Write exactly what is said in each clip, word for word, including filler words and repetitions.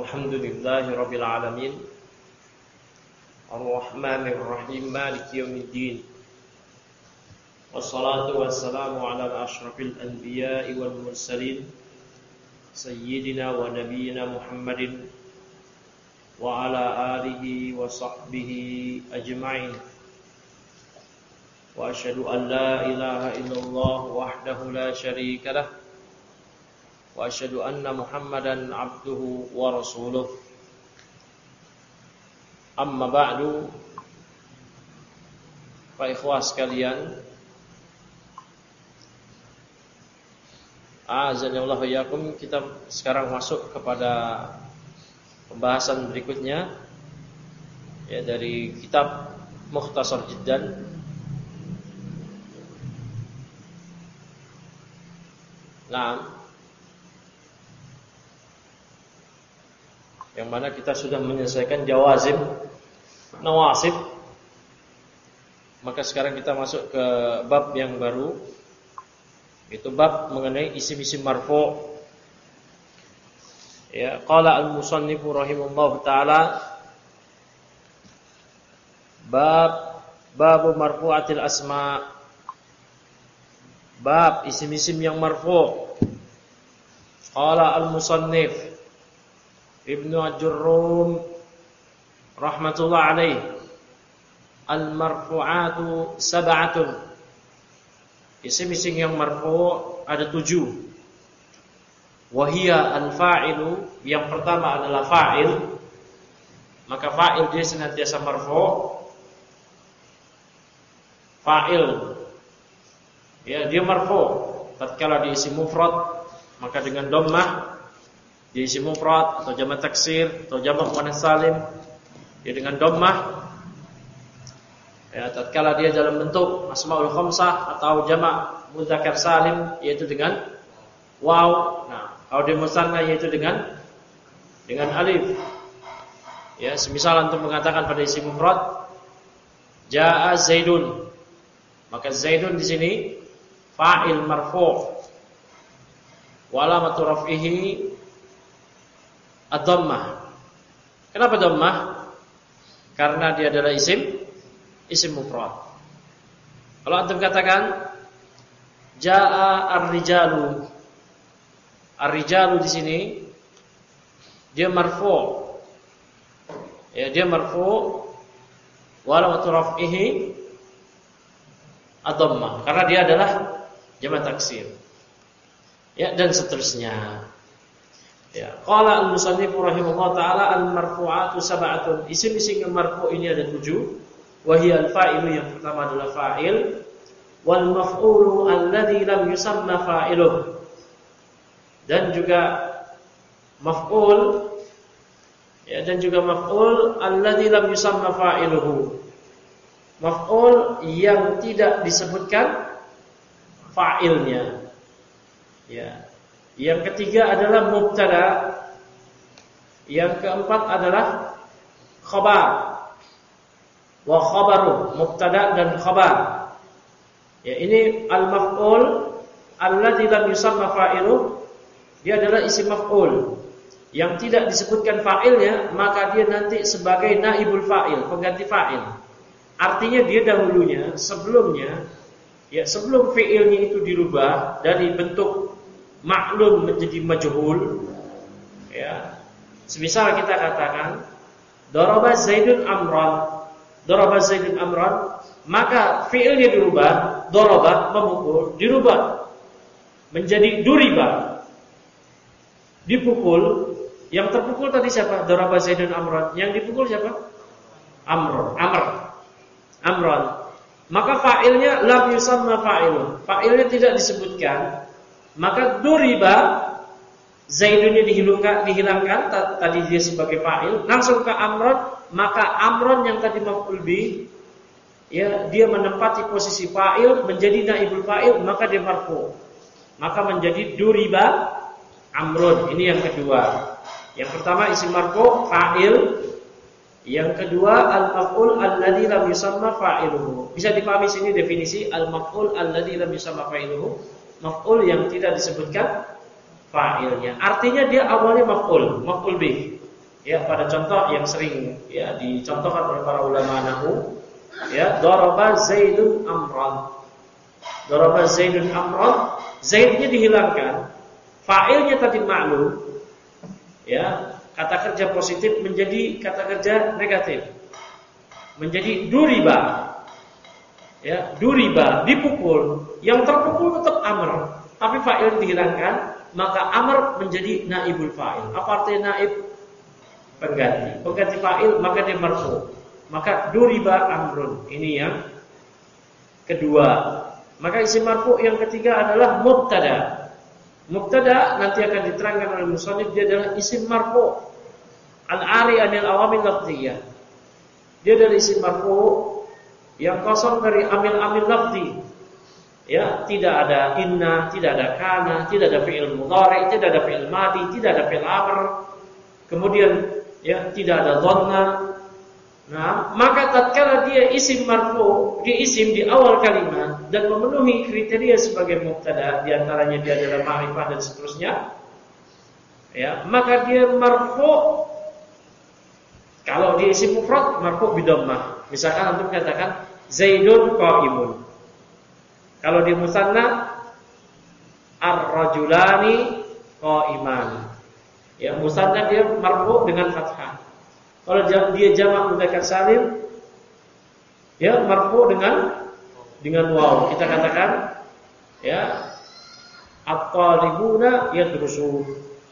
Alhamdulillahi Rabbil Alamin Ar-Rahmanir Rahim Maliki Yawmiddin Wassalatu wassalamu ala ashrafil anbiya'i wal mursalin Sayyidina wa nabiyyina Muhammadin Wa ala alihi wa sahbihi ajma'in Wa ashhadu an la ilaha illallah wahdahu la sharika lah Wa asyhadu anna Muhammadan abduhu wa rasuluh. Amma ba'du. Pak ikhwah sekalian, a'azanillahu wa iyyakum, kita sekarang masuk kepada pembahasan berikutnya, ya, dari kitab Mukhtasar Jiddan. Nah, yang mana kita sudah menyelesaikan jawazim, nawasib. Maka sekarang kita masuk ke bab yang baru, itu bab mengenai isim-isim marfu'. Ya, qala al-musannif rahimahullahu taala, bab bab marfu'atil asma'. Bab isim-isim yang marfu'. Qala al-musannif Ibnu Ajurrum rahmatullah alaih, al-marfu'atu sab'atun. Isim-isim yang marfu' ada tujuh. Wahia al-fa'ilu, yang pertama adalah fa'il. Maka fa'il dia senantiasa marfu'. Fa'il, ya, dia marfu'. Tatkala dia isim mufrad, maka dengan dhammah. Dia isim mufrad atau jamak taksir atau jamak muannats salim, dia dengan dhammah. Ya, tatkala dia dalam bentuk asmaul khamsah atau jamak mudzakkar salim, yaitu dengan waw. Nah, kalau dia musanna yaitu dengan dengan alif. Ya, semisal antum mengatakan pada isim mufrad jaa Zaidun, maka Zaidun di sini fa'il marfu'. Wa alamatu raf'ihi ad-dhammah. Kenapa dhammah? Karena dia adalah isim isim mufrad. Kalau antum katakan jaa ar-rijalu, ar-rijalu di sini dia marfu'. Ya, dia marfu' wa alamatu raf'ihi ad-dhammah, karena dia adalah jamak taksir. Ya, dan seterusnya. Ya, qala al-musannif rahimahullah taala, al-marfu'atu sab'atun. Isim-isim yang marfu' ini ada tujuh. Wa hiya al-fa'ilu, yang pertama adalah fa'il, wal maf'ulu alladzi lam yusamma fa'iluh, dan juga maf'ul, ya, dan juga maf'ul alladzi lam yusamma fa'iluhu. Maf'ul yang tidak disebutkan fa'ilnya. Ya. Yang ketiga adalah mubtada. Yang keempat adalah khabar. Wa khabaru, mubtada dan khabar. Ya, ini al-maf'ul alladzi lam yusamma fa'iluh. Dia adalah isim maf'ul yang tidak disebutkan fa'ilnya, maka dia nanti sebagai naibul fa'il, pengganti fa'il. Artinya dia dahulunya, sebelumnya, ya, sebelum fi'ilnya itu dirubah dari bentuk maklum menjadi majhul, ya. Semisal kita katakan daraba Zaidun amran, daraba Zaidun amran, maka fi'ilnya dirubah, daraba memukul, dirubah menjadi duriba, dipukul. Yang terpukul tadi siapa? Daraba Zaidun amran. Yang dipukul siapa? Amr, Amr, Amran. Maka fa'ilnya lam yusamma fa'iluh, fa'ilnya tidak disebutkan. Maka duriba, Zaidunnya dihilangkan, dihilangkan tadi dia sebagai fa'il, langsung ke amron. Maka amron yang tadi maf'ul bih, ya, dia menempati posisi fa'il menjadi naibul fa'il, maka dia marfu'. Maka menjadi duriba amron. Ini yang kedua. Yang pertama isim marfu' fa'il. Yang kedua al-maf'ul alladzi lam yusamma fa'iluhu. Bisa dipahami sini definisi al-maf'ul alladzi lam yusamma fa'iluhu. Maf'ul yang tidak disebutkan fa'ilnya. Artinya dia awalnya maf'ul, maf'ul bih. Ya, pada contoh yang sering ya dicontohkan oleh para ulama nahwu, ya, daraba Zaidun amran. Daraba Zaidun amran, Zaidnya dihilangkan, fa'ilnya tadi maklum. Ya, kata kerja positif menjadi kata kerja negatif. Menjadi duriba. Ya, duriba, dipukul. Yang terpukul tetap amr, tapi fa'il dihilangkan, maka amr menjadi naibul fa'il. Apa artinya naib? Pengganti. Pengganti fa'il, maka dia marfu. Maka duriba amrun. Ini yang kedua. Maka isim marfu yang ketiga adalah mubtada. Mubtada nanti akan diterangkan oleh musannif, dia adalah isim marfu al-ari anil awamil lafziyah. Dia adalah isim marfu yang kosong dari amil-amil lafzi. Ya, tidak ada inna, tidak ada kana, tidak ada fi'il mudhari, tidak ada fi'il madi, tidak ada fi'il amr. Kemudian ya, tidak ada dhanna. Nah, maka tatkala dia isim marfu, dia isim di awal kalimat dan memenuhi kriteria sebagai mubtada, di antaranya dia adalah ma'rifah dan seterusnya. Ya, maka dia marfu. Kalau dia isim mufrad, marfu bi dhammah. Misalkan antum katakan Zaidun qa'imun. Kalau dia musanna, ar-rajulani qa'iman. Ya, musanna dia marfu dengan fathah. Kalau dia jamak mudzakkar salim, ya marfu dengan dengan waw. Kita katakan ya at-talibuna yadrusun.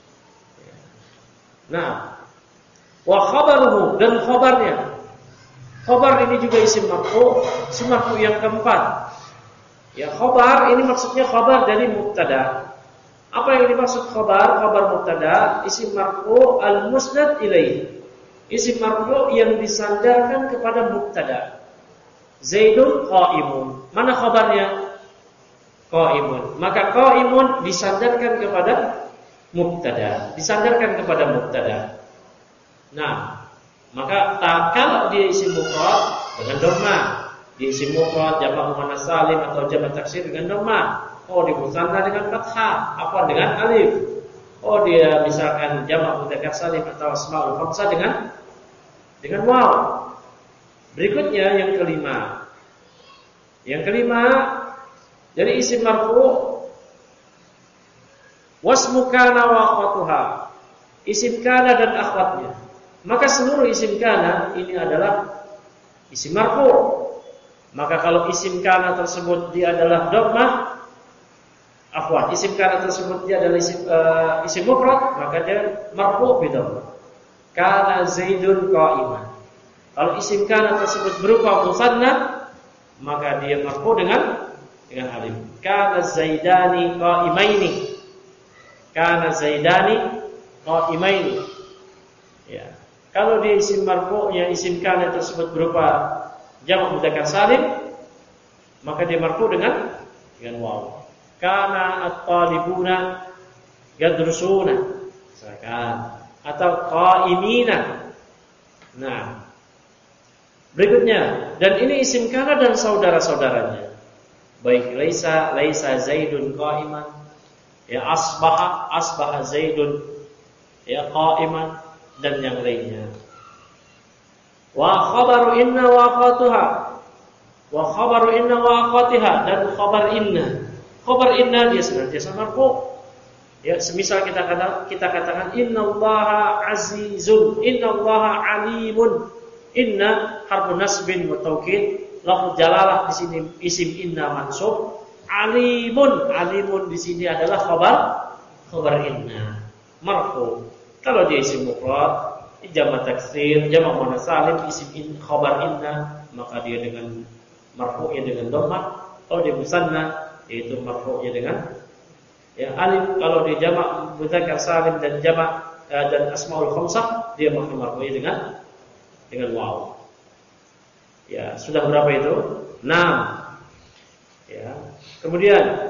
Nah, wa khabaruhu, dan khabarnya. Khabar ini juga isim marfu, isim marfu yang keempat. Ya, khabar ini maksudnya khabar dari mubtada. Apa yang dimaksud khabar? Khabar mubtada, isim marfu al-musnad ilaihi. Isim marfu yang disandarkan kepada mubtada. Zaidun qa'imun. Mana khabarnya? Qa'imun. Maka qa'imun disandarkan kepada mubtada, disandarkan kepada mubtada. Nah, maka kalau dia isim mufrad dengan dhamma, dia isim mufrad jamak muannas salim atau jamak taksir dengan dhamma. Oh, di musanna dengan fathah, apa dengan alif. Oh, dia misalkan jamak mudzakkar salim atau asmaul khamsah dengan dengan waw. Berikutnya yang kelima. Yang kelima dari isim marfu wasmu kana wa akhwatuha. Isim kana dan akhwatnya. Maka seluruh isim kana ini adalah isim marfu. Maka kalau isim kana tersebut dia adalah dhammah, afwan, isim kana tersebut dia adalah isim, uh, isim mufrad, maka dia marfu bi dhammah. Kana Zaidun qa'iman. Kalau isim kana tersebut berupa musanna, maka dia marfu dengan dengan alif. Kana Zaidani qa'imaini. Kana Zaidani qa'imaini. Ya. Kalau dia isim marfu'nya isim kana tersebut berupa jamak mudzakkar salim, maka dia marfu dengan dengan waw. Kana at-talibuna yadrusuna, misalkan, atau qa'imina. Nah, berikutnya, dan ini isim kana dan saudara-saudaranya. Baik laisa, laisa Zaidun qa'iman. Ya asbaha, asbaha Zaidun ya qa'iman, dan yang lainnya. Wa khabaru inna wa akhwatuha. Wa khabaru inna wa akhwatiha, dan khabar inna. Khabar inna dia senantiasa marfu. Ya, semisal kita kata kita katakan innallaha azizun, innallaha alimun. Inna harfun nasbin wa taukid, lafz jalalah di sini isim inna mansub. Alimun, alimun di sini adalah khabar khabar inna marfu. Kalau dia isim mufrad, jamak taksir, jamak muannas salim, isim in, khabar inna, maka dia dengan marfu'nya dengan dhammah. Kalau dia musanna, yaitu marfu'nya dengan ya alif. Kalau dia jamak mudzakkar salim dan jamak uh, dan asmaul khamsah, dia marfu'nya dengan dengan waw. Ya, sudah berapa itu? enam. Ya. Kemudian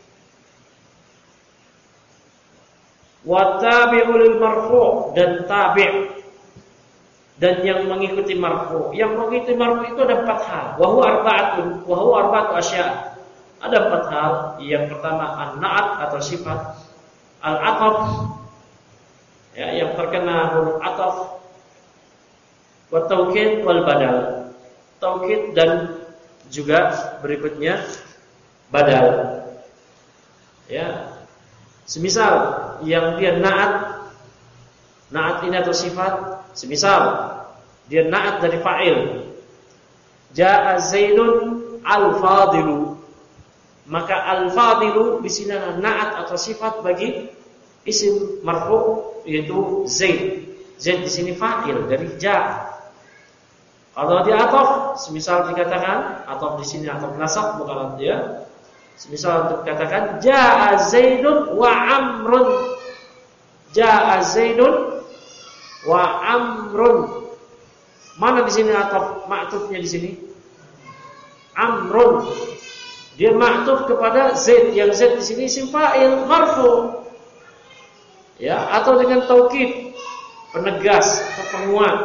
wa tabi'ul marfu', dan tabi', dan yang mengikuti marfu'. Yang mengikuti marfu' itu ada empat hal. Wa huwa arba'atun, wa huwa arba'atu asya'. Ada empat hal. Yang pertama an-na'at atau sifat, al-aqab, Ya, yang terkena huruf ataf, wa taukid wal badal. Taukid dan juga berikutnya badal. Ya. Semisal yang dia na'at, na'at ini atau sifat, semisal dia na'at dari fa'il. Ja'a Zaidun al-fadilu. Maka al-fadilu di sini adalah na'at atau sifat bagi isim marfu yaitu Zaid. Zaid di sini fa'il dari ja. Kalau dia ataf, semisal dikatakan ataf di sini ataf nasab bukan dia. Semisal untuk dikatakan ja'a Zaidun wa Amrun. Ja'a Zaidun wa Amrun. Mana di sini ataf ma'tufnya di sini? Amrun. Dia ma'tuf kepada Zaid, yang Zaid di sini isim fa'il marfu. Ya, atau dengan taukid, penegas atau penguat.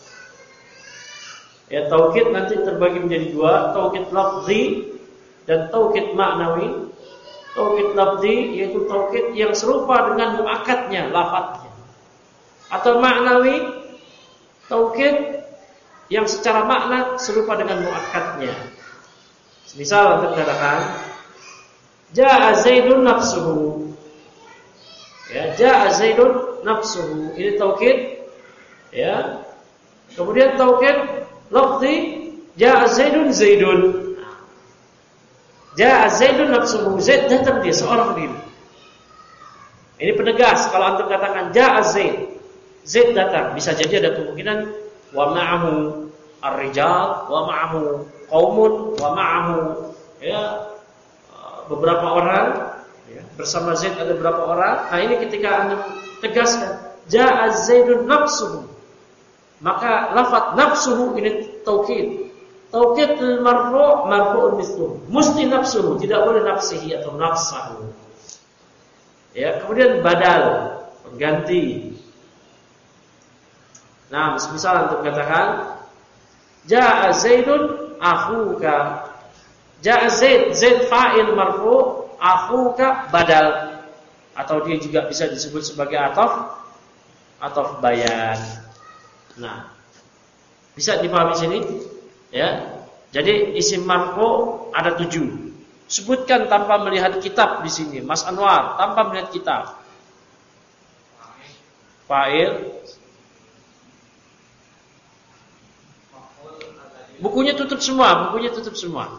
Ya, taukid nanti terbagi menjadi dua, taukid lafzi dan taukid maknawi. Taukid lafzi yaitu taukid yang serupa dengan muakkadnya, lafadznya. Atau maknawi, taukid yang secara makna serupa dengan muakkadnya. Misal untuk katakan Ja'a Zaidun nafsuhu. Ya, Ja'a Zaidun nafsuhu. Ini taukid. Ya. Kemudian taukid lafzi Ja'a Zaidun Zaidun. Ja'a Zaidun nafsuhu. Zaid datang dia seorang diri. Ini penegas. Kalau antum katakan Ja'a Zaid, Zaid datang, bisa jadi ada kemungkinan wa ma'ahu ar-rijal wa ma'ahu qaumun wa ma'ahu, ya, beberapa orang, ya, bersama Zaid ada beberapa orang. Nah, ini ketika antum tegaskan ja'a Zaidun nafsuhu, maka lafaz nafsuhu ini taukid. Taukid marfu' marfu'un mithluhu. Mesti nafsuhu, tidak boleh nafsihi atau nafsahu. Ya, kemudian badal, pengganti. Nah, misal untuk katakan ja'a Zaidun akhuka. Ja'a Zaid, Zaid fa'il marfu', akhuka badal. Atau dia juga bisa disebut sebagai ataf, ataf bayan. Nah, bisa dipahami sini? Ya. Jadi isim marfu' ada tujuh. Sebutkan tanpa melihat kitab di sini, Mas Anwar, tanpa melihat kitab. Fa'il. Bukunya tutup semua, bukunya tutup semua.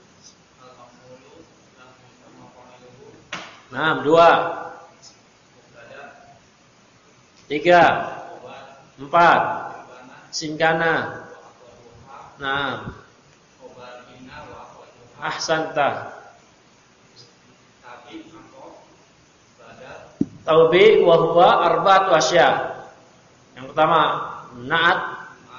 Nah, dua, tiga, empat, singkana. Nah, ahsanta. Taubi wa huwa arba'atu asya. Yang pertama, na'at.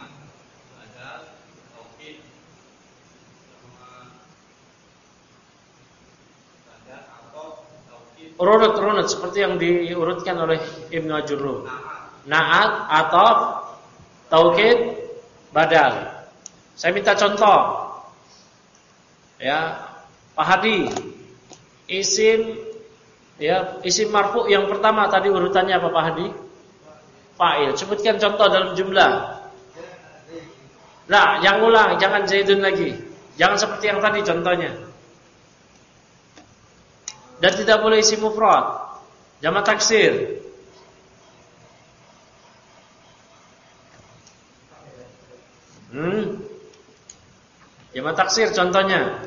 Urut-urut seperti yang diurutkan oleh Ibnu Ajurrum. Na'at, ataf, taukid, badal. Saya minta contoh. Ya, Pak Hadi. Isim, ya, isim marfu yang pertama tadi urutannya apa Pak Hadi? Fa'il. Sebutkan contoh dalam jumlah. Nah, yang ulang, jangan Zaidun lagi. Jangan seperti yang tadi contohnya. Dan tidak boleh isim mufrad, jamak taksir. Hmm. Jamak taksir contohnya.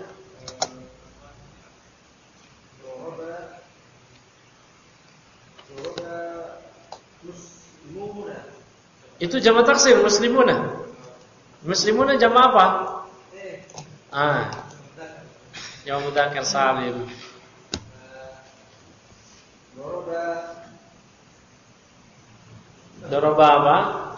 Itu jamak taksir muslimuna. Muslimuna jamak apa? Ah. Jamak mudzakkar salim. Doroba. Doroba apa?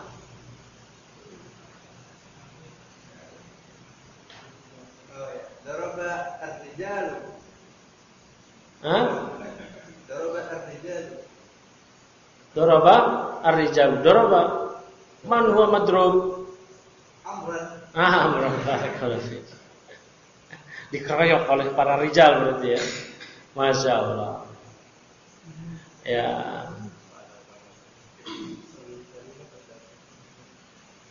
Doroba ar-rijal. Hah? Doroba ar-rijal. Doroba ar-rijal. Doroba. Man huwa madrub? Amran. Ah, amran. Barakallahu fiik. Dikeroyok oleh para rijal berarti ya. Masya Allah. Ya.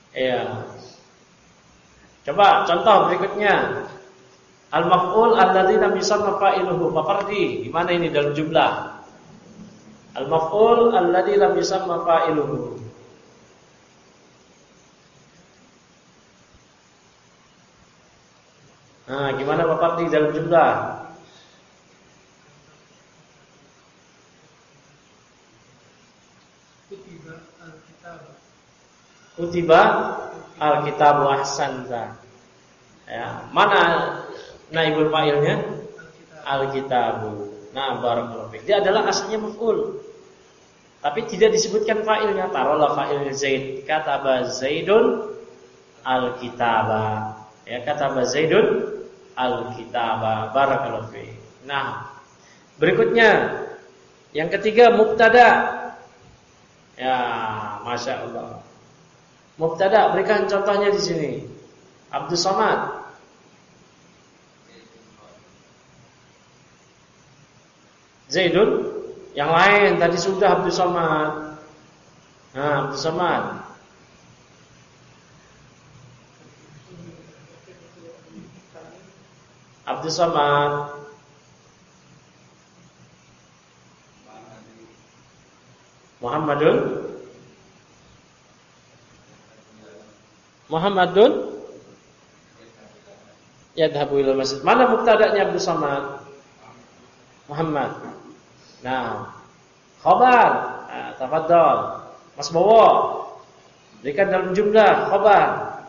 Ya. Coba contoh berikutnya. Al-maf'ul alladzi lam yusamma fa'iluhu. Pak Fardi, gimana ini dalam jumlah? Al-maf'ul alladzi lam yusamma fa'iluhu. Nah, gimana Pak Fardi dalam jumlah? Kutiba al-kitab. Kutiba al-kitabu ahsanta. Ya, mana naibul fa'ilnya? Al-kitabu. Nah, barakallahu fiik. Dia adalah aslinya maf'ul. Tapi tidak disebutkan fa'ilnya. Taruhlah fa'il Zaid. Kataba Zaidun al-kitaba. Ya, kataba Zaidun al-kitaba. Barakallahu fiik. Nah, berikutnya yang ketiga mubtada. Ya, masya Allah. Mubtada, berikan contohnya di sini. Abdus Somad. Zaidun, yang lain tadi sudah Abdus Somad. Nah, Abdus Somad. Abdus Somad. Muhammadun. Muhammadun yadhabu ilal masjid. Mana mubtada'nya Abdus Somad? Muhammad. Nah, khabar. Nah, tafadhol. Mas Bowo. Berikan dalam jumlah khabar.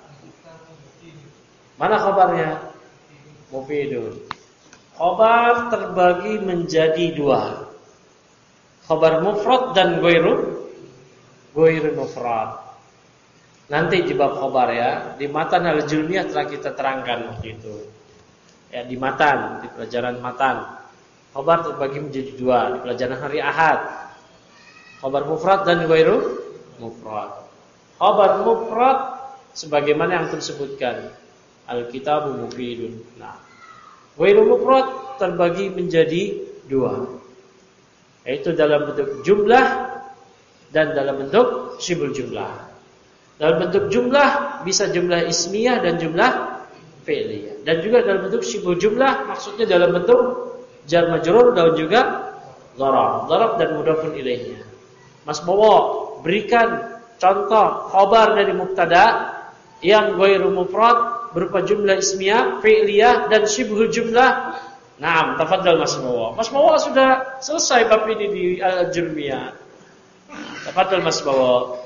Mana khabarnya? Mufidun. Khabar terbagi menjadi dua. Khabar mufrad dan ghairu ghairu mufrad. Nanti di bab khabar ya, di matan al-julmiyah telah kita terangkan waktu itu. Ya, di matan, di pelajaran matan. Khabar terbagi menjadi dua di pelajaran hari Ahad. Khabar mufrad dan ghairu mufrad. Khabar mufrad sebagaimana yang tersebutkan, al-kitabu mufidun. Nah, ghairu mufrad terbagi menjadi dua, yaitu dalam bentuk jumlah dan dalam bentuk syibul jumlah. Dalam bentuk jumlah bisa jumlah ismiyah dan jumlah fi'liyah. Dan juga dalam bentuk syibul jumlah maksudnya dalam bentuk jar majrur dan juga dharaf. Dharaf dan mudhafun ilaihnya. Mas Bowo, berikan contoh khabar dari mubtada yang ghairu mufrad berupa jumlah ismiyah, fi'liyah dan syibhul jumlah. Naam, tafadhal Mas Bowo. Mas Bowo sudah selesai bab ini di al-jurmiyah. Tafadhal Mas Bowo.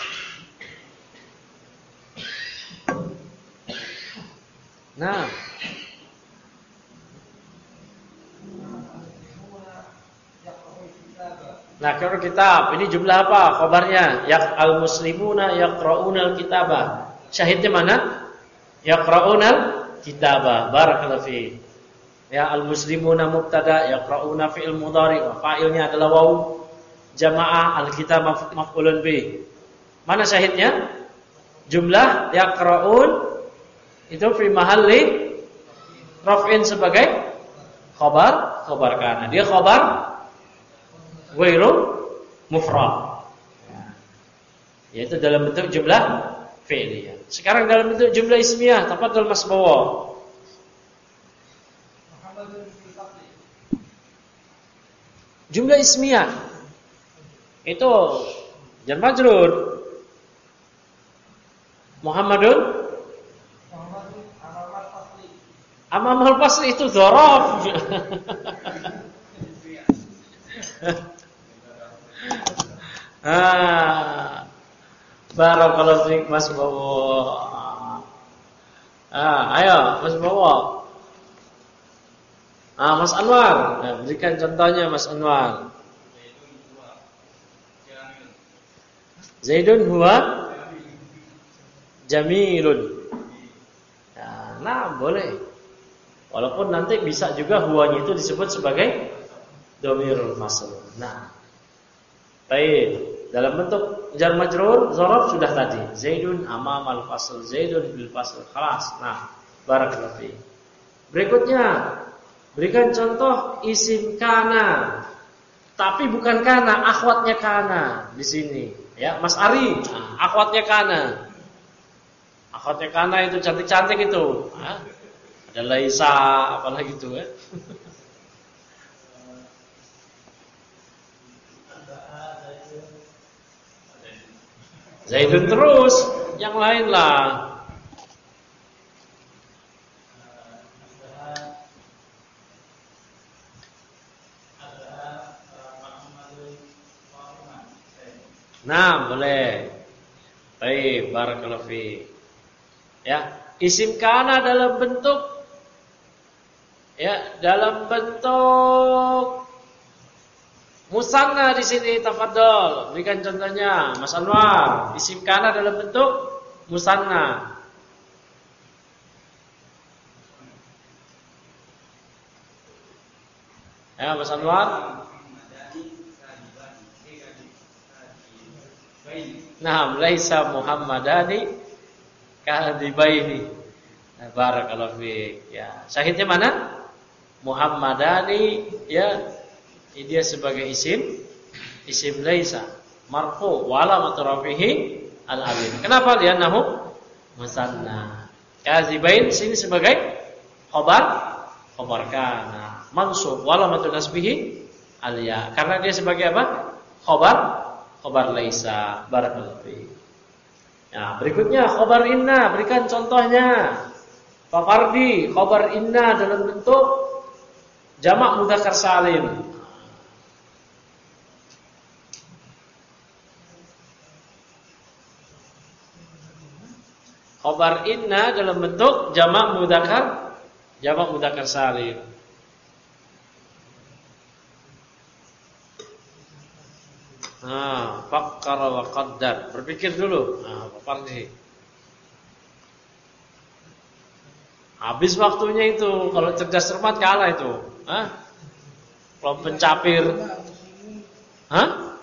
Nah, Nah, kalau kitab ini jumlah apa? Khabarnya ya al-muslimuna yaqra'unal kitaba. Syahidnya mana? Yaqra'unal kitaba. Barakallahu fi. Ya al-muslimuna mubtada, yaqra'una fi'il mudhari. Fa'ilnya adalah waw jamaah, al-kitab maf'ulun bih. Mana syahidnya? Jumlah yaqra'un itu fi mahalli raf'in sebagai khabar, khabar kana. Dia khabar ghairu mufrad. Yaitu dalam bentuk jumlah fi'liyah. Sekarang dalam bentuk jumlah ismiyah, tafadhol Mas Bowo. Jumlah ismiyah itu jar majrur. Muhammadun Amamal fasli itu dzaraf. Ah, barakallahu fiik Mas Bowo. Ah, ayo Mas Bowo. Ah, Mas Anwar, nah, berikan contohnya Mas Anwar. Zaidun huwa jamilun. Ya, nah, boleh. Walaupun nanti bisa juga huwanya itu disebut sebagai dhamirul fasl. Nah, baik. Dalam bentuk jar majrur, dzaraf sudah tadi. Zaidun amamal fasl, Zaidun bil fasl. Khalas. Nah, barakallahu fiik. Berikutnya, berikan contoh isim kana. Tapi bukan kana, akhwatnya kana di sini. Ya, Mas Ari, nah, akhwatnya kana. Akhwatnya Kana itu cantik-cantik itu. Hah? Ada Laisa, apalagi itu ya. Zaidun terus, yang lain lah. Nah, boleh. Baik, barakallahu fi. Ya, isim kana dalam bentuk ya, dalam bentuk musanna di sini, tafadhol. Berikan contohnya, Mas Anwar. Isim kana dalam bentuk musanna. Ya, Mas Anwar. Nah, laisa Muhammadani kadibaini. Barakallahu fiik. Ya, syahidnya mana? Muhammadani, ya. Ini dia sebagai isim, isim laisa marfu wa alamatu rafihi al-alif. Kenapa? Li'annahu musanna. Kadibain sini sebagai khabar, khabar kana. Mansub wa alamatu nasbihi al-ya. Karena dia sebagai apa? Khabar Khobar laisa. Barakallahu fiik. Nah, berikutnya khobar inna, berikan contohnya. Fafardi, khobar inna dalam bentuk jamak mudzakkar salim. Khobar inna dalam bentuk jamak mudzakkar jamak mudzakkar salim. Nah, fakkara wa qaddar. Berpikir dulu. Nah, Fardi. Habis waktunya itu. Kalau cerdas cermat kalah itu. Hah? Kalau pencapir. Hah?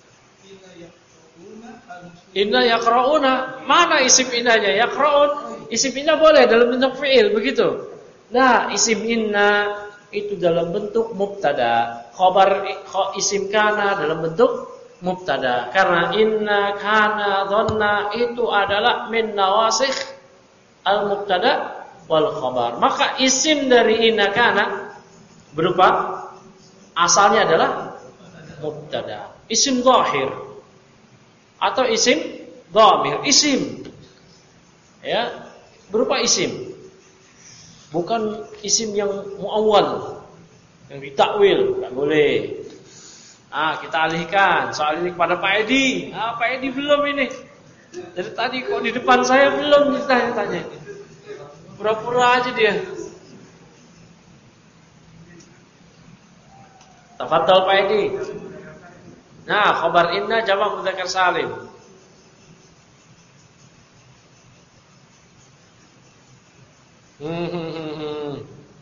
Inna yaqra'una. Mana isim innanya? Yaqra'un. Isim inna boleh dalam bentuk fi'il, begitu. Nah, isim inna itu dalam bentuk mubtada. Khabar isim kana dalam bentuk mubtada, karena inna, kana, dhanna itu adalah min nawasikh al-mubtada wal khabar. Maka isim dari inna kana berupa asalnya adalah mubtada, isim zahir atau isim dhamir, isim ya, berupa isim. Bukan isim yang muawwal, yang ditakwil, enggak boleh. Ah, kita alihkan soal ini kepada Pak Edi. Ah, Pak Edi belum ini. Dari tadi kok di depan saya belum ditanya-tanya. Pura-pura aja dia. Tafadhol Pak Edi. Nah, khabar inna jamak mudzakkar salim. Hmm, hmm, hmm, hmm.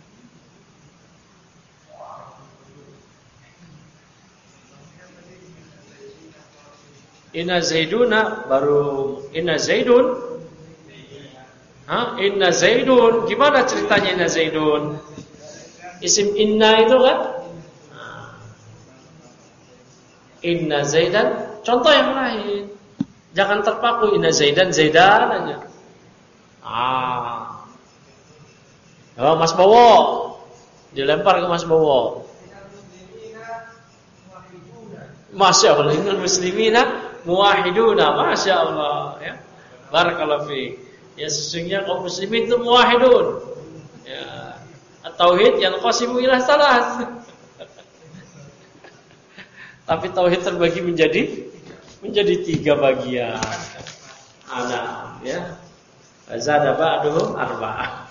Inna Zaiduna, baru Inna Zaidun. Hah? Inna Zaidun. Gimana ceritanya Inna Zaidun? Isim inna itu kan? Inna Zaidan. Contoh yang lain. Jangan terpaku Inna Zaidan, Zaidan aja. Ah. Oh, Mas Bowo. Dilempar ke Mas Bowo. Masya Allah, innal muslimina muwahhiduna, masya Allah ya. Barakallahu fiik. Ya, sesungguhnya kaum muslimin itu muwahhidun. Ya, at-tauhid yang qasimu ila salas. Tapi tauhid terbagi menjadi menjadi tiga bagian. Ana ya. Zada ba'duhum arba'ah.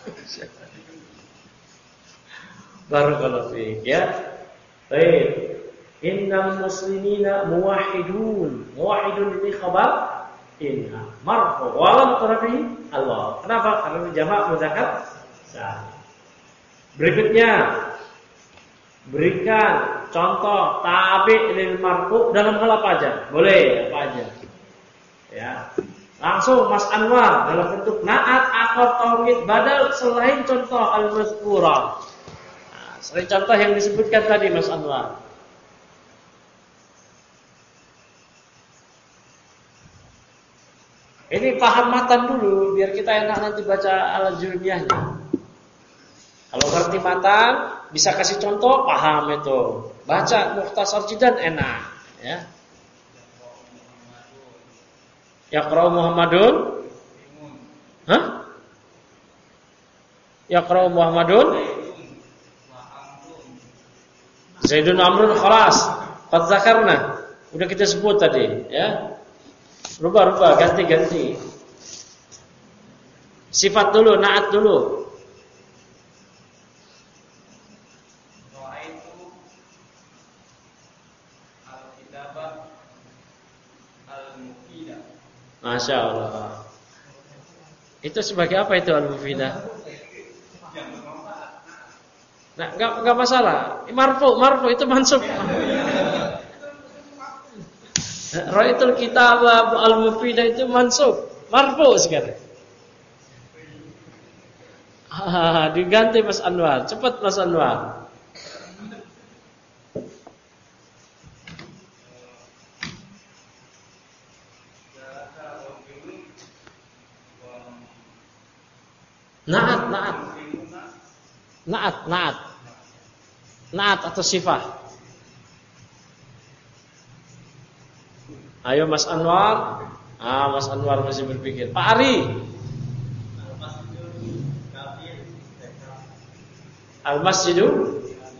Barakallahu fiik ya. Baik. Innal muslimina muwahhidun. Muwahhidun ini khabar inna marfu wa lam tarafi Allah. Kenapa? Karena jamak mudzakkar salim. Berikutnya, berikan contoh tabi' lil marfu dalam hal apa aja? Boleh apa aja? Ya. Langsung Mas Anwar dalam bentuk na'at atau taukid badal selain contoh al-mazkura. Nah, selain contoh yang disebutkan tadi Mas Anwar. Ini paham matan dulu biar kita enak nanti baca al-jurmiyahnya. Kalau ngerti matan, bisa kasih contoh, paham itu. Baca Mukhtasar Jidan enak, ya. Yaqra'u Muhammadun? Hah? Yaqra'u Muhammadun? Zaidun Amrun khalas. Qad zakarna. Udah kita sebut tadi, ya. Rubah-rubah, ganti-ganti. Sifat dulu, naat dulu. Masya Allah. Itu sebagai apa itu al-mufidah? Nah, enggak enggak masalah. Marfu, marfu itu mansub. Ra'aitul kitab al-mufidah itu mansub, marfu sekarang. Ah, diganti Mas Anwar. Cepat Mas Anwar. Naat, naat. Naat, naat. Naat atau sifat. Ayo Mas Anwar. Ah, Mas Anwar masih berpikir. Pak Ari. Al-Masjidu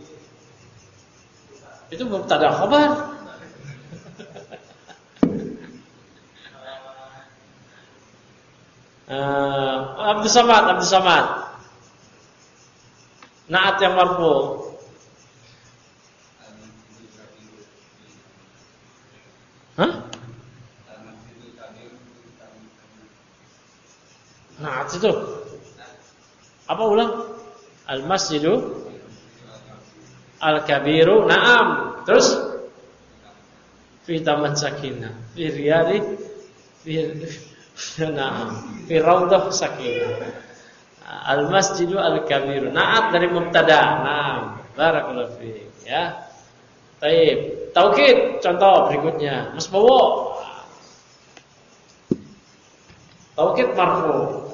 itu mubtada khabar. Uh, Abdus Samad, Abdus Samad. Naat yang marfu. Hah? Naat itu. Apa ulang? Al-Masjidu Al-Kabiru. Naam. Terus fi taman sakinah, fi riyadi, fi Naam, fi raudhah sakinah. Al-Masjidu Al-Kabiru. Naat dari mubtada. Naam. Barakallahu fiik, ya. Baik. Taukid contoh berikutnya. Mas Bowo. Taukid marfu.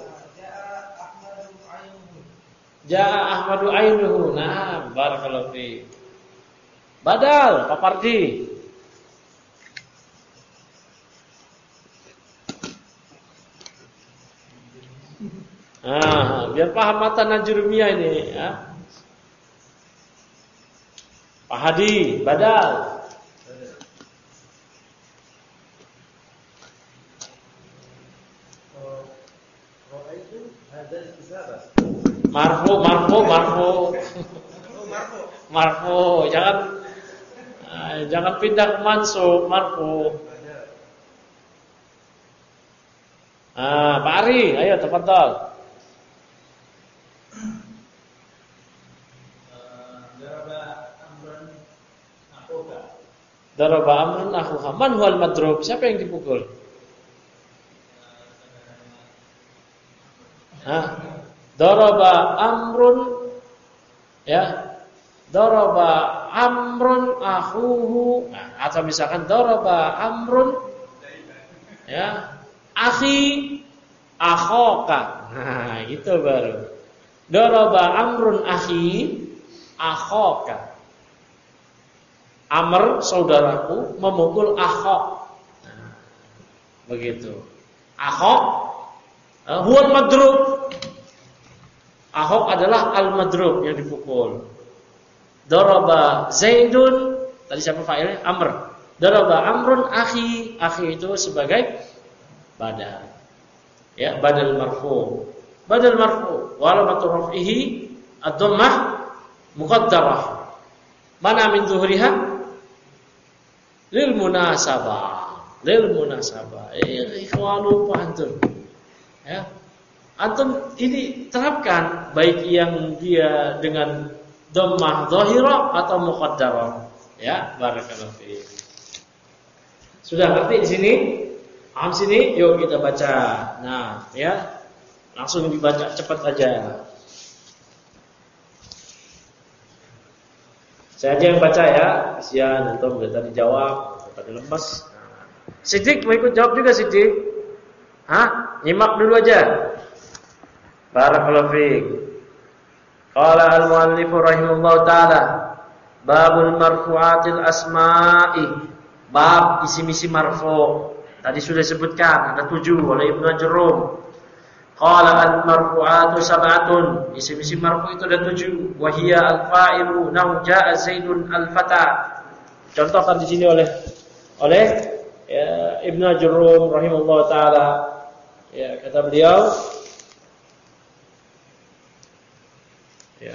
Ja'a Ahmadu ainuhu. Naam. Barakallahu fiik. Badal, Papardi. Nah, biar paham matan Najrumiyah ini, ya. Pak Hadi, badal. Marfu, marfu, marfu. Marfu, jangan uh, jangan pindah ke mansub, marfu. Ah, Pak Ari, ayo tafadhal. Daraba amrun akhuha. Man huwal madrub? Siapa yang dipukul? Hah? Daraba amrun, ya. Daraba amrun akhuhu. Nah, atau misalkan daraba amrun, ya, akhi akhoka. Nah, itu baru. Daraba amrun akhi akhoka. Amr saudaraku memukul akhok. Nah, begitu. Akhok uh, huwal madrub. Akhok adalah al-madrub yang dipukul. Daraba Zaidun, tadi siapa fa'ilnya? Amr. Daraba amrun akhi. Akhi itu sebagai badal. Ya, badal marfu. Badal marfu wa alamatu raf'ihi ad-dhammah muqaddarah. Mana min zuhriha? Lil munasabah, lil munasabah. Eh, ikhwanu antum. Ya. Antum ini terapkan baik yang dia dengan dhammah dhahirah atau muqaddarah. Ya, barakallahu fiik. Sudah ngerti di sini? Paham sini? Yuk kita baca. Nah, ya. Langsung dibaca cepat aja. Saya aja yang baca ya. Kasihan antum udah tadi jawab, pada lemes. Sidik mau ikut jawab juga Sidik. Hah? Nyimak dulu aja. Barakallahu fiik. Qala al-muallif rahimahullahu taala, babul marfu'atil asma'i. Bab isim-isim marfu'. Tadi sudah disebutkan ada tujuh oleh Ibnu Ajurrum. Qala al-marfu'atu sab'atun. Isim-isim marfu' itu ada tujuh. Wa hiya al-fa'ilu nahu jaa Zaidun al-fata. Contohkan di sini oleh oleh ya, Ibnu Ajurrum rahimahullahu taala. Ya, kata beliau ya.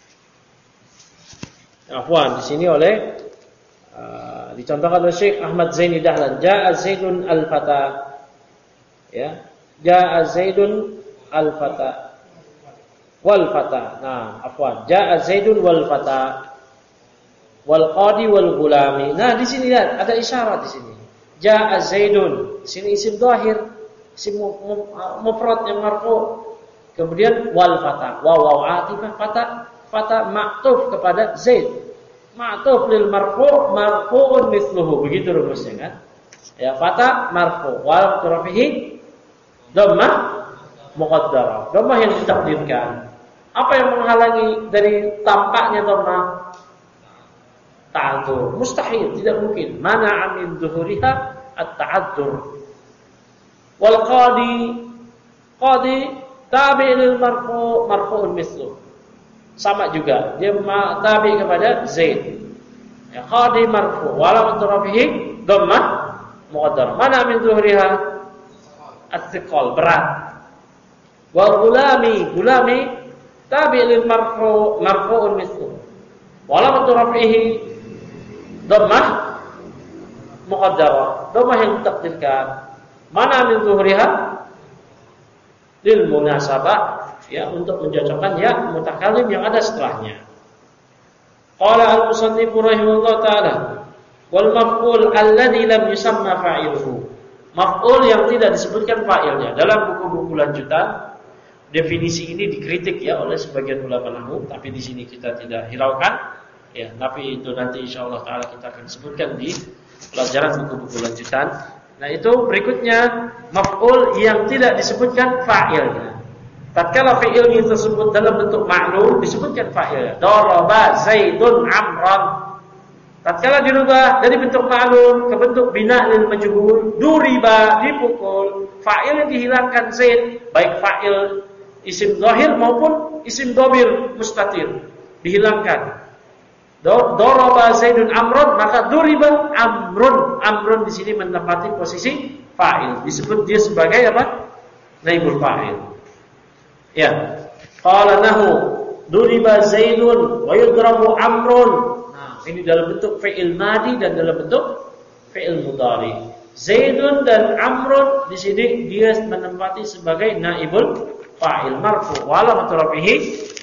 Afwan, di sini oleh uh, dicontohkan oleh Syekh Ahmad Zaini Dahlan, jaa Zaidun al-fata. Ya, jaa Zaidun al-fata wal fata. Nah, afwan, jaa Zaidun wal fata wal qadi wal gulami. Nah, di sini lihat ada isyarat di sini. Jaa Zaidun, sini isim dhahir, isim mufrad yang marfu. Kemudian wal fata, waw waw atifah fata, fata ma'tuf kepada Zaid. Ma'tuf lil marfu, marfu'un mithluhu. Begitu rumusnya kan? Ya, fata marfu, wal rafihi dhammah muqaddarah. Dhammah yang ditakdirkan. Apa yang menghalangi dari tampaknya dhammah? Ta'adzur. Mustahil, tidak mungkin. Mana'a min dhuhuriha at-ta'adzur. Wal qadi, qadi tabi' lil marfu' marfu'un mithlu. Sama juga, dia tabi' kepada Zaid. Ya, qadi marfu' wala rafihi dhammah muqaddarah. Mana min dhuhriha at-thiqal, berat. Wa gulami, gulami tabi' lil marfu' marfu'un mithlu. Wala rafihi dhammah muqaddarah. Dhammah yang ditakdirkan. Mana min dhuhriha lil munasabah, ya, untuk mencocokkan ya mutakallim yang ada setelahnya. Qala al-musannif rahimahullah taala, wal maf'ul alladzi lam yusamma fa'iluhu. Maf'ul yang tidak disebutkan fa'ilnya. Dalam buku-buku lanjutan definisi ini dikritik ya oleh sebagian ulama nahwu, tapi di sini kita tidak hiraukan ya, tapi itu nanti insyaallah taala kita akan sebutkan di pelajaran buku-buku lanjutan. Nah, itu berikutnya maf'ul yang tidak disebutkan fa'ilnya. Tatkala fi'il tersebut dalam bentuk ma'lum disebutkan fa'ilnya. Daraba Zaidun Amran. Tatkala dirubah dari bentuk ma'lum ke bentuk bina' lil majhul, duriba, dipukul, fa'ilnya dihilangkan Zaid, baik fa'il isim zahir maupun isim dhamir mustatir dihilangkan. Daraba Zaidun Amrun, maka duriba Amrun. Amrun di sini menempati posisi fa'il. Disebut dia sebagai apa? Naibul fa'il. Ya. Qala nahu duriba Zaidun wa yudrabu Amrun. Nah, ini dalam bentuk fi'il madi dan dalam bentuk fi'il mudhari. Zaidun dan Amrun di sini dia menempati sebagai naibul fa'il marfu wa alamatu rafihi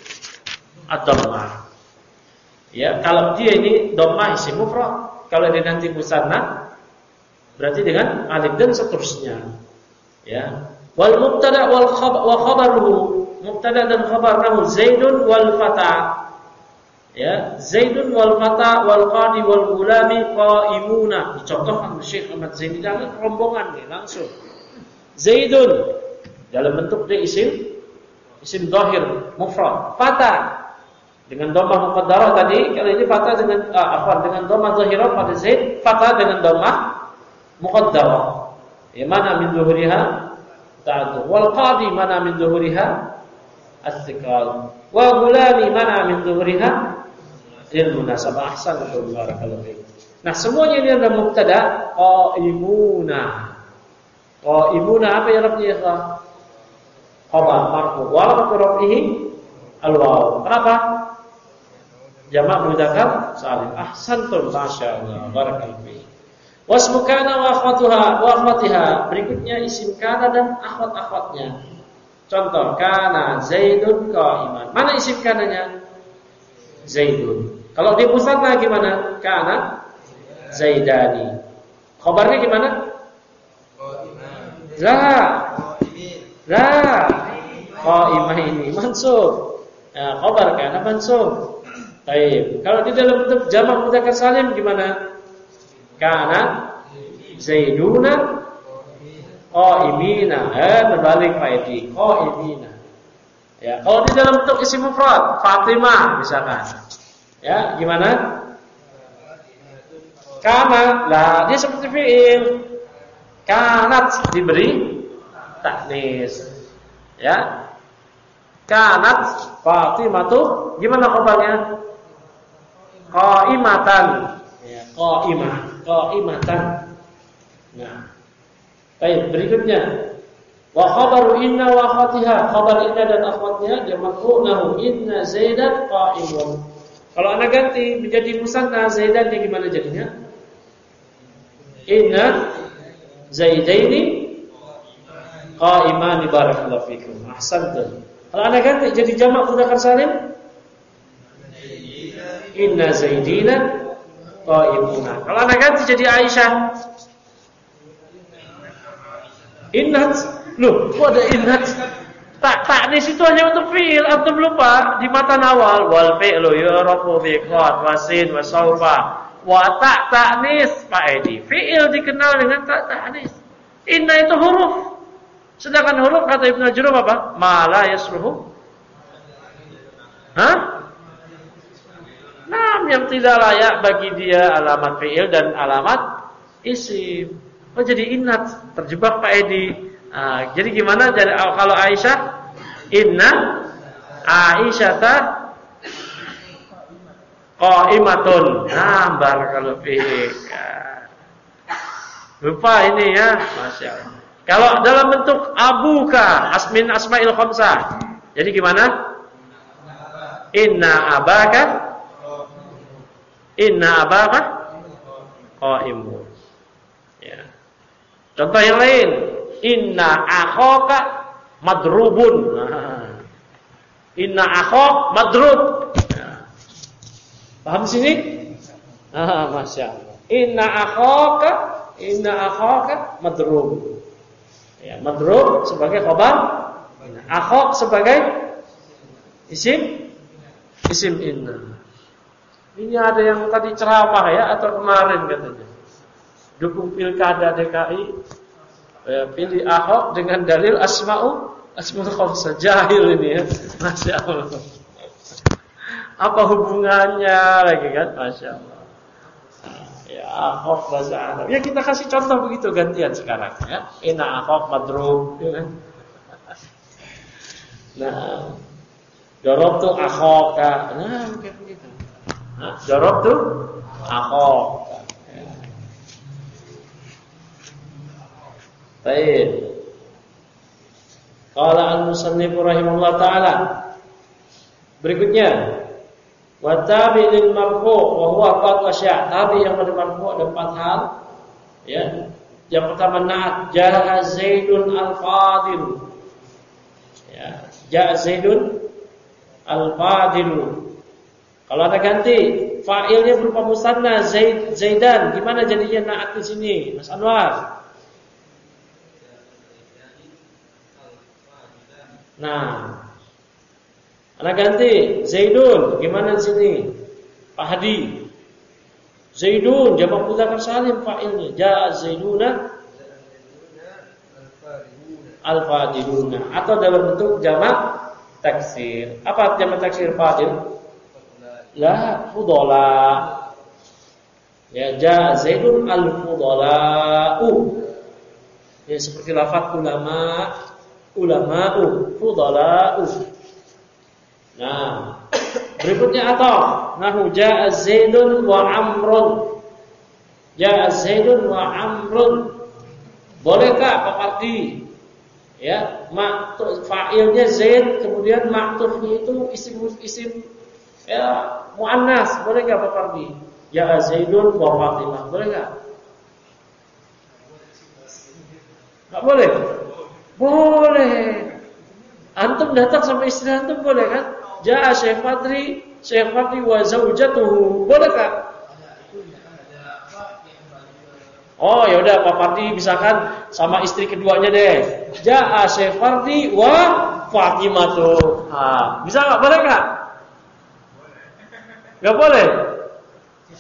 ad-dhammah. Ya, kalau dia ini dhammah isim mufrad, kalau dia nanti musanna berarti dengan alif dan seterusnya. Ya. Wal mubtada wal khabar wa khabaruhu, mubtada dan khabarnya Zaidun wal fata. Ya, Zaidun wal fata wal qadi wal gulami qaimuna. Dicontohkan Syekh Ahmad Zaini dalam rombongan nih langsung. Zaidun dalam bentuk dia isim isim dhahir mufrad, fata dengan dhammah muqaddarah tadi, kalau ini fatha dengan ah, afwan dengan dhammah zahirah pada Zaid, fatha dengan dhammah muqaddarah. Ya, mana min zuhuriha ta'adzur. Wal qadi mana min zuhuriha as-siqal. Wa gulami mana min zuhuriha lil munasabah. Ahsanallahu barakallahu fiik. Nah, semuanya ini adalah mubtada qaimuna. Qaimuna apa ya Rabbnya ya? Khabar marfu wa alamatu rafihi al-waw. Kenapa? Jamak mudzakkar salim. Ahsantum, masyaallah, barakallahu fiik. Wasmu kana wa akhwatuha wa akhwatiha. Berikutnya isim kana dan akhwat-akhwatnya. Contoh, kana Zaidun qa'iman. Mana isim kananya? Zaidun. Kalau di musanna gimana? Kana Zaidani. Khabarnya gimana? Qa'iman. La. La. Qa'imah ini mansub. Nah, khabar kana mansub. Baik. Kalau di dalam bentuk jamak mudzakkar salim gimana? Kana Zaiduna qaimina. Eh, berbalik Pak Edi. Qaimina. Ya, kalau di dalam bentuk isim mufrad, Fatimah misalkan. Ya, gimana? Kana, lah dia seperti fiil. Kanat diberi taknis. Ya. Kanat Fatimatu, gimana khabarnya? Qaimatan. Ya, qaimah, qaimatan. Nah. Baik, berikutnya. Wa khabaru inna wa akhwatiha. Khabar inna dan akhwatiha dia marfu'nahu inna Zaidan qa'imun. Kalau ana ganti menjadi musanna Zaidan dia gimana jadinya? Inna Zaidaini qa'imani barakallahu fikum. Ahsantum. Kalau ana ganti jadi jamak mudzakkar salim? Inna Zaidina qa'imuna. Kalau ana ganti jadi Aisyah? Innat. Loh, kok ada innat? Tak taknis itu hanya untuk fiil. Antum lupa di matan awal wal fi'lu yu'rafu bi qad wasin wa saufa. Wa tak taknis Pak Edi. Fiil dikenal dengan tak taknis. Inna itu huruf. Sedangkan huruf kata Ibnu Jurayj apa? Ma la yasruhu. Hah? Nam yang tidak layak bagi dia alamat fiil dan alamat isim. Oh jadi innat, terjebak Pak Edi. Nah, jadi gimana jadi kalau Aisyah? Inna Aisyata qa'imatun. Nah, barakallahu fiik. Lupa ini ya, Masya Allah. Kalau dalam bentuk abuka, asmin asma'il khamsah. Jadi gimana? Inna abaka Inna abaka qa'imun. Ya. Contoh yang lain, inna akhaka madrubun. Nah. Inna akhak madrub. Nah. Paham sini? Ah, Masya Allah. Inna akhaka Inna akhaka madrub. Ya, madrub sebagai khabar, akhak sebagai isim isim inna. Ini ada yang tadi ceramah ya atau kemarin katanya. Dukung pilkada D K I, ya, pilih Ahok dengan dalil asma'u asma'ul khamsah. Jahil ini ya, Masya Allah. Apa hubungannya lagi kan, Masya Allah. Ya Ahok bahasa Arab. Ya kita kasih contoh begitu gantian sekarang ya. Inna Ahok madrub, ya kan? Nah, darabtu akhaka. Nah, kayak begitu. Nah, darabtu akhaka. Baik. Qala al-musannif rahimahullah taala. Berikutnya, wa tabi lil marfu wa huwa qad asya'. Tabi yang pada marfu ada empat hal. Ya. Yang pertama na'at jaa Zaidun al-Fadil. Ya, jaa Zaidun al-Fadil. Kalau ada ganti, fa'ilnya berupa musanna Zaid Zaidan, gimana jadinya na'at di sini, Mas Anwar? Nah, ada ganti Zaidun, gimana di sini? Pak Hadi. Zaidun jamak mudzakkar salim fa'ilnya. Jaa Zaiduna al-fadiluna atau dalam bentuk jamak taksir. Apa jamak taksir fadil? La fudala. Ya, jaa Zaidun al-fudala'u. Ya seperti lafaz ulama. Ulama'u fudala'u. Nah, berikutnya atau nahu ja'a Zaidun wa Amrun. Ja'a Zaidun wa Amrun. Bolehkah Pak Fardi? Ya, maktuf fa'ilnya Zaid, kemudian maktufnya itu isim isim ya muannas. Boleh enggak Pak Fardi? Ja'a Zaidun wa Fatimah. Boleh enggak? Enggak boleh. Boleh. Antum datang sama istri antum boleh kan? Ja'a Syekh Fadri, Syekh Fadri wa zaujatuhu. Boleh kan? Oh, ya udah Pak Fadri misalkan sama istri keduanya deh. Ja'a Syekh Fadri wa Fatimah tuh. Ah, bisa enggak? Boleh enggak? Enggak boleh.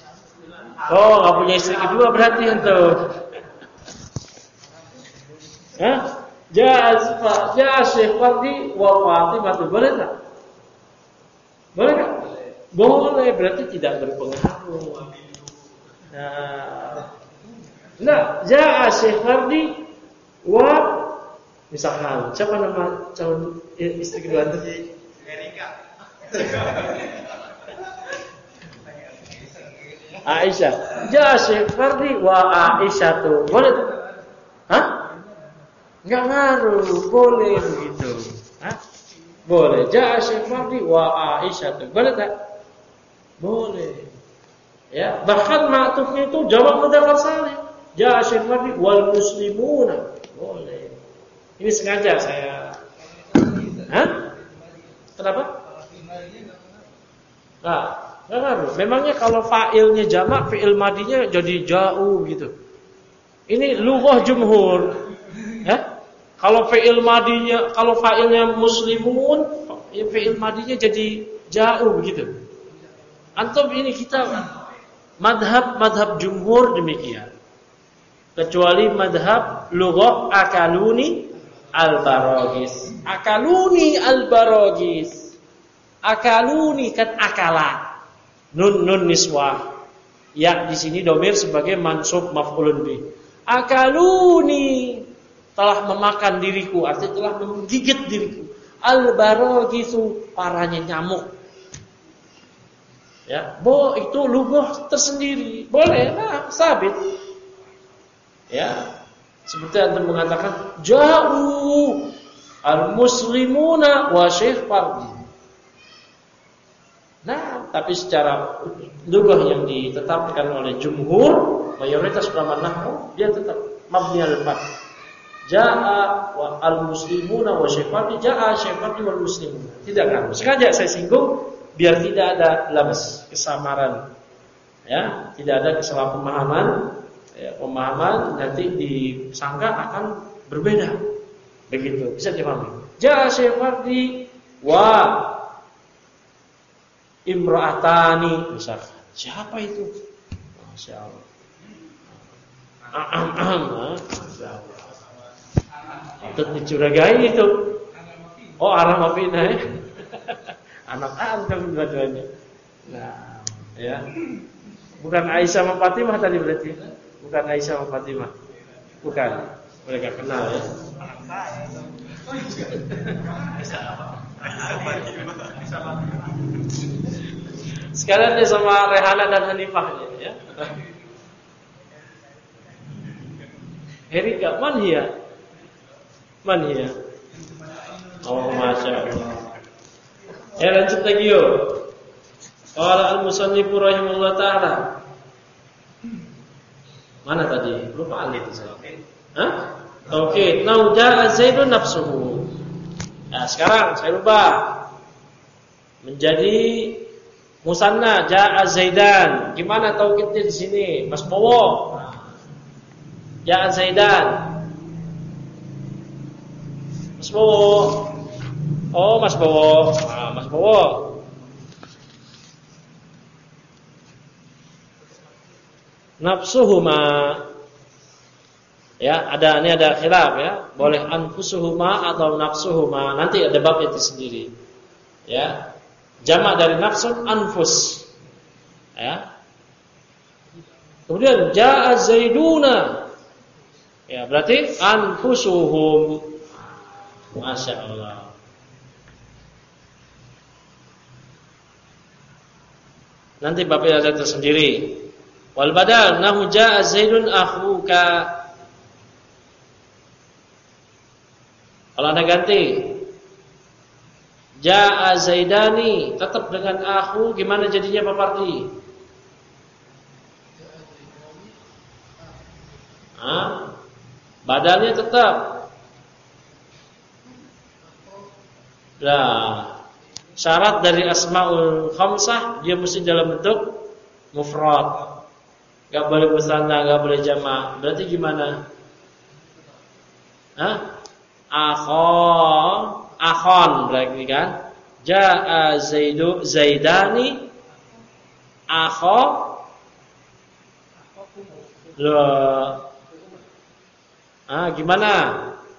Oh, enggak punya istri kedua berarti itu. Hah? Ja'a Ja'a Syekh Fardi wa Fatimah, boleh tak? Boleh tak? Boleh, berarti tidak berpengaruh. Nah, nah, Ja'a Syekh Fardi wa, misalkan siapa nama calon istri kedua itu? Erika. Aisyah. Ja'a Syekh Fardi wa Aisyah tuh. Boleh tuh? Hah? Enggak ngaruh, boleh begitu. Hah? Boleh. Ja'a Syekh Fardi wa Aisyah tuh. Boleh tak? Boleh. Ya, bahkan ma'tufnya itu jawab mudzakkar salim. Ja'a Syekh Fardi wal muslimuna. Boleh. Ini sengaja saya. Hah? Kenapa? Nah, enggak ngaruh. Memangnya kalau fa'ilnya jamak, fi'il madinya jadi jauh gitu. Ini lughah jumhur. Ya? Kalau fi'il madinya, kalau fa'ilnya muslimun, ya fi'il madinya jadi jauh begitu. Antum ini kita madhab-madhab jumhur demikian. Kecuali madhab lughah akaluni al-baragis. Akaluni al-baragis. Akaluni kan akala. Nun nun niswah. Ya di sini domir sebagai mansub maf'ulun bih. Akaluni telah memakan diriku, artinya telah menggigit diriku. Al-baragisu, paranya nyamuk. Ya, bo itu lughah tersendiri. Boleh, nah, sabit. Ya. Seperti antum mengatakan ja'u al-muslimuna wa Syekh Fardi. Nah, tapi secara lughah yang ditetapkan oleh jumhur, mayoritas ulama nahwu, dia tetap mabni al-fath. Ja'a wa al-muslimuna wa Syekh Fardi, ja'a Syekh Fardi wal muslimuna. Tidak kan? Sengaja saya singgung biar tidak ada labas, kesamaran. Ya, tidak ada kesalahpahaman. Ya, pemahaman nanti disangka akan berbeda. Begitu, bisa dipahami. Ja'a Syekh Fardi wa imra'atani, misalkan. Siapa itu? Masya Allah. Aham, aham, Masya Allah. Itu dicurigai itu. Oh, arah mafina ya. Anak antum dua-duanya. Nah, ya. Bukan Aisyah sama Fatimah tadi berarti. Bukan Aisyah sama Fatimah. Bukan. Mereka kenal ya. Sekarang dia sama Rehana dan Hanifah ya. Erika, man hiya? Man hiya? Oh, Masya Allah. Ya, lanjut lagi yuk. Qala al-musannifu rahimahullah ta'ala. Mana tadi? Lupa alif saya. Hah? Oke, nau ja'a Zaidun nafsuhu. Nah, sekarang saya ubah menjadi musanna ja'a Zaidan. Gimana taukidnya di sini? Mas Bowo. Ja'a Zaidan. Mas Bowo. Oh, Mas Bowo. Nah, Mas Bowo. Nafsuhuma. Ya, ada ini ada khilaf ya. Boleh anfusuhuma atau nafsuhuma. Nanti ada bab itu sendiri. Ya. Jamak dari nafsun anfus. Ya. Kemudian ja'a Zaiduna. Ya, berarti anfusuhum. Masya Allah. Nanti babnya ada tersendiri. Wal badal nahu ja'a Zaidun akhuka. Kalau Anda ganti ja'a Zaidani, tetap dengan akhu, gimana jadinya Pak Pardi? Ah, badalnya tetap. Nah, syarat dari asmaul khamsah dia mesti dalam bentuk mufrad. Enggak boleh musanna, enggak boleh jamak. Berarti gimana? Hah? Akho, akhon berarti kan? Ja'a Zaidu Zaidani akho. Loh. Ah, gimana?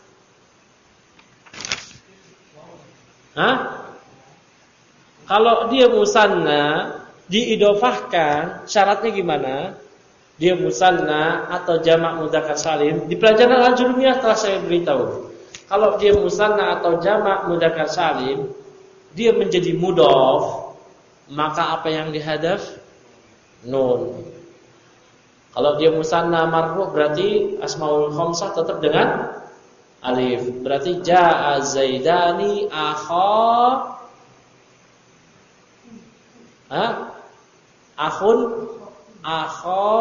Hah? Kalau dia musanna diidofahkan, syaratnya gimana? Dia musanna atau jamak mudzakkar salim. Di pelajaran al-jurumiyah telah saya beritahu. Kalau dia musanna atau jamak mudzakkar salim, dia menjadi mudhof, maka apa yang dihadaf? Nun. Kalau dia musanna marfu berarti asmaul khamsah tetap dengan alif. Berarti jaa zaidani akha ha? Akhun akha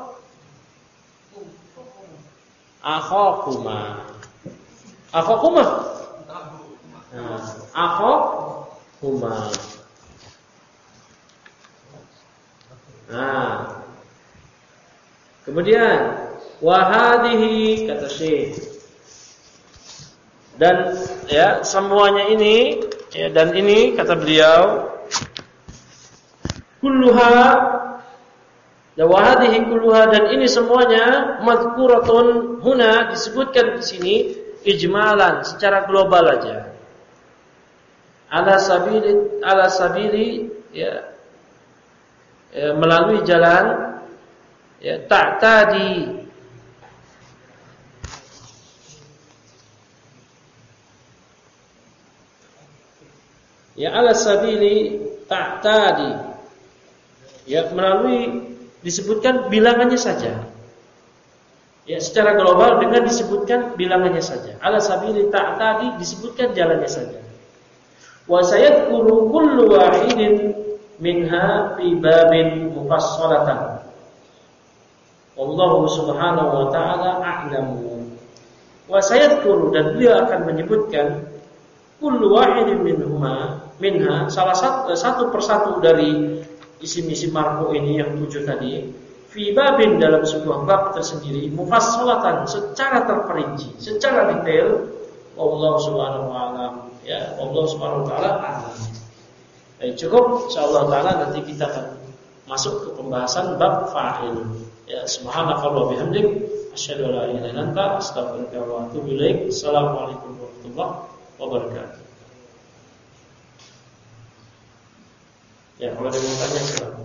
akhakuma. Akhakuma. Nah, akhakuma. Nah. Kemudian wahadihi kata Syekh. Dan ya semuanya ini ya, dan ini kata beliau kulluha ya wahadihi kulluha, dan ini semuanya madhkuratun huna, disebutkan di sini ijmalan, secara global aja. Ala sabili ala sabili ya, ya melalui jalan ya ta'tadi ya ala sabili ta'tadi ya melalui, disebutkan bilangannya saja ya, secara global dengan disebutkan bilangannya saja. Ala sabili ta'tadi disebutkan jalannya saja. Wa sayadkuru kullu wahidin minha fi babin mufassalatan. Wallahu subhanahu wa ta'ala a'lamu. Wa sayadkuru, dan beliau akan menyebutkan kullu wahidin minhuma minha, salah satu satu persatu dari isim-isim marfu ini yang tujuh tadi, fi babin, dalam sebuah bab tersendiri, mufassalatan, secara terperinci, secara detail. Wallahu subhanahu wa ta'ala ya, wallahu subhanahu wa ta'ala a'lam. Baik, cukup insyaallah taala, nanti kita akan masuk ke pembahasan bab fa'il. Ya, subhanakallah bihamdik asyhadu an la ilaha illa anta astaghfiruka wa atubu ilaik. Assalamualaikum warahmatullahi wabarakatuh. Ya, kalau ada yang mau tanya silakan.